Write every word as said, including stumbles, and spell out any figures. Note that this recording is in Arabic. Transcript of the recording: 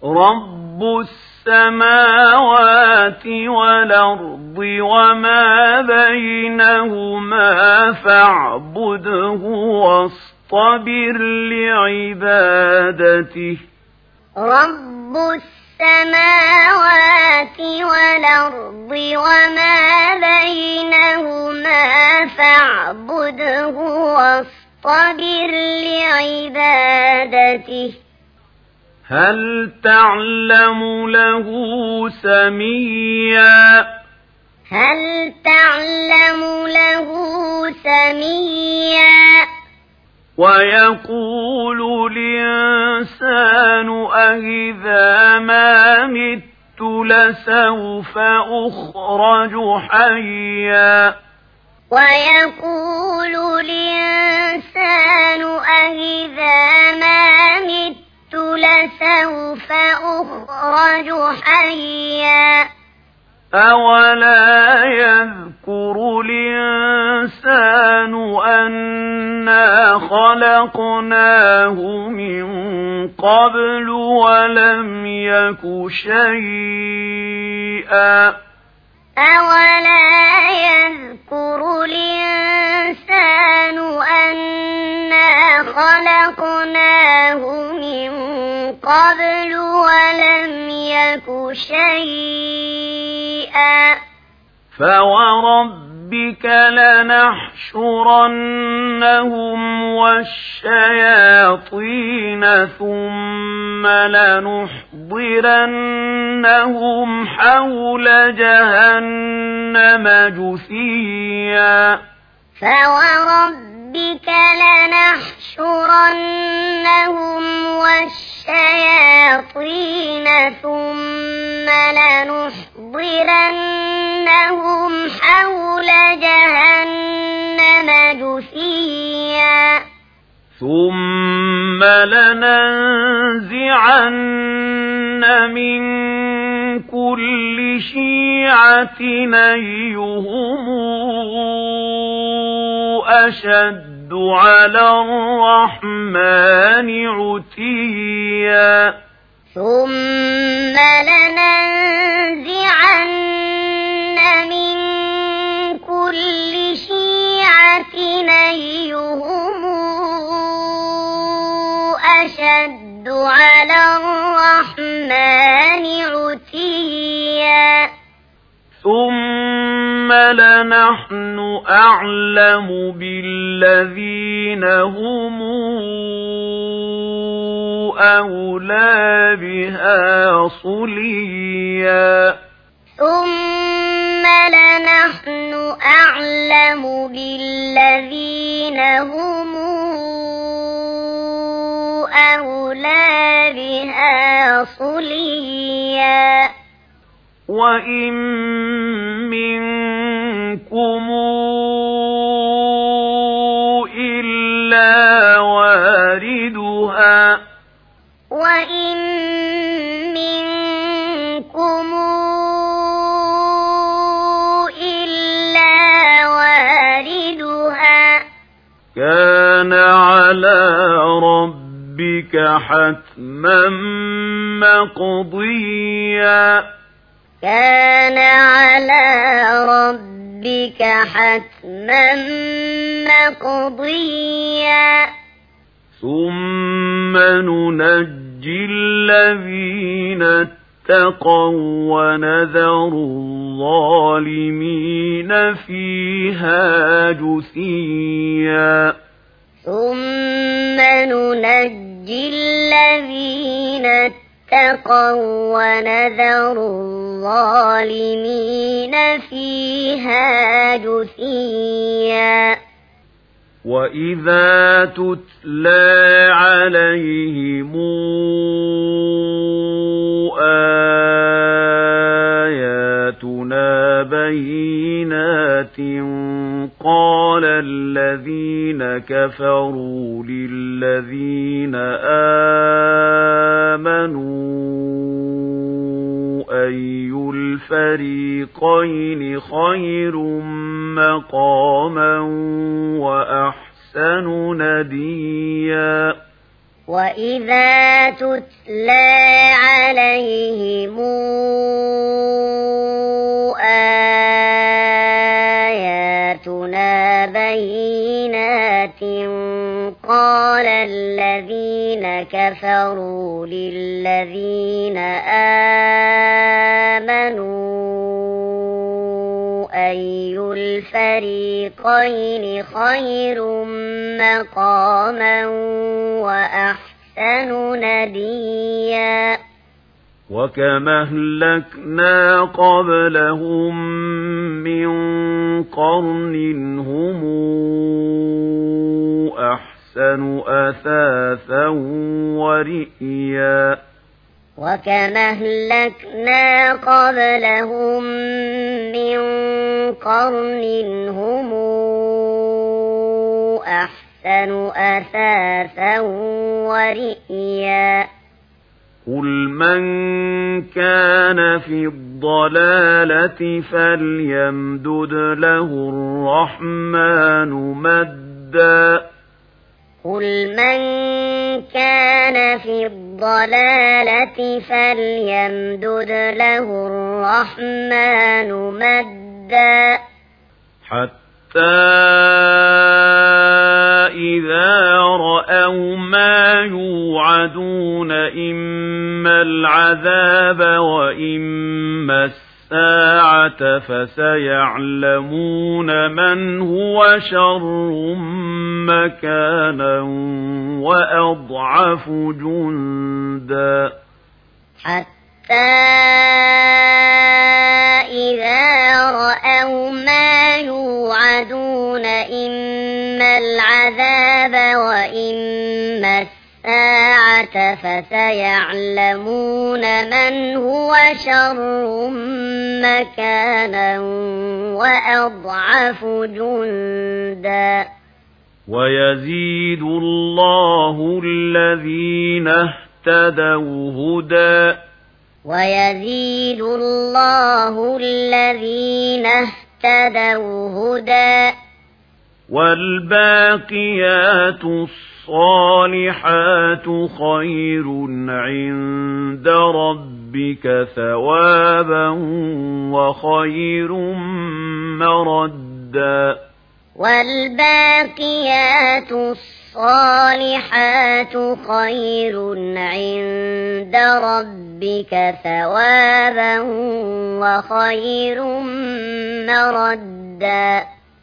رب السماوات والأرض وما بينهما فاعبده واصطبر لعبادته رب السماوات والأرض وما بينهما فاعبده واصطبر لعبادته هل تعلم له سميا هل تعلم له سميا ويقول الإنسان أإذا ما مت لسوف أخرج حيا ويقول الإنسان أإذا ما مت لسوف أخرج حيا أولا يذكر الإنسان أنا خلقناه من قبل ولم يك شيئا أولا يذكر الإنسان أنا خلقناه من قبل ولم يك شيئا فوربك لنحشرنهم والشياطين ثم لنحضرنهم حول جهنم جثيا فوربك لنحشرنهم والشياطين ثم لنحضرنهم حول جهنم جثيا ثم لننزعن من كل شيعة أيهم أشد على الرحمن عتيا ثم لننزعن من كل شيعة أيهم أشد على الرحمن عتيا ثم لنحن أعلم بالذين هم أولى بها صليا ثم لنحن أعلم بالذين هم أولى بها صليا وإن منكم إلا واردها وإن منكم إلا واردها كان على ربك حتما مقضيا كان على ربك حتما مقضيا ثم ننجي الذين اتقوا ونذر الظالمين فيها جثيا ثم ننجي الذين اتقوا ونذر الظالمين فيها جثيا وإذا تتلى عليهم آياتنا بينات قال الذين كفروا للذين آمنوا أي الفريقين خير مقاما وأحسن نديا وإذا تتلى عليهم كفروا للذين آمنوا أي الفريقين خير مقاما وأحسن نديا وكما أهلكنا قبلهم من قرن هم أحسن أثاثا ورئيا وكما أهلكنا قبلهم من قرن هم أحسن أثاثا ورئيا قل من كان في الضلالة فليمدد له الرحمن مدا قل من كان في الضلالة فليمدد له الرحمن مدا حتى إذا رأوا ما يوعدون إما العذاب وإما الساعة فسيعلمون من هو شر مكانا وأضعف جندا حتى إذا رأوا ما يوعدون إما العذاب وإما الساعة فسيعلمون من هو شر مكانا وأضعف جندا ويزيد الله الذين اهتدوا هدى ويزيد الله الذين اهتدوا هدى والباقيات الصالحات خير عند ربك ثوابا وخير مردا والباقيات الصالحات خير عند ربك ثوابا وخير مردا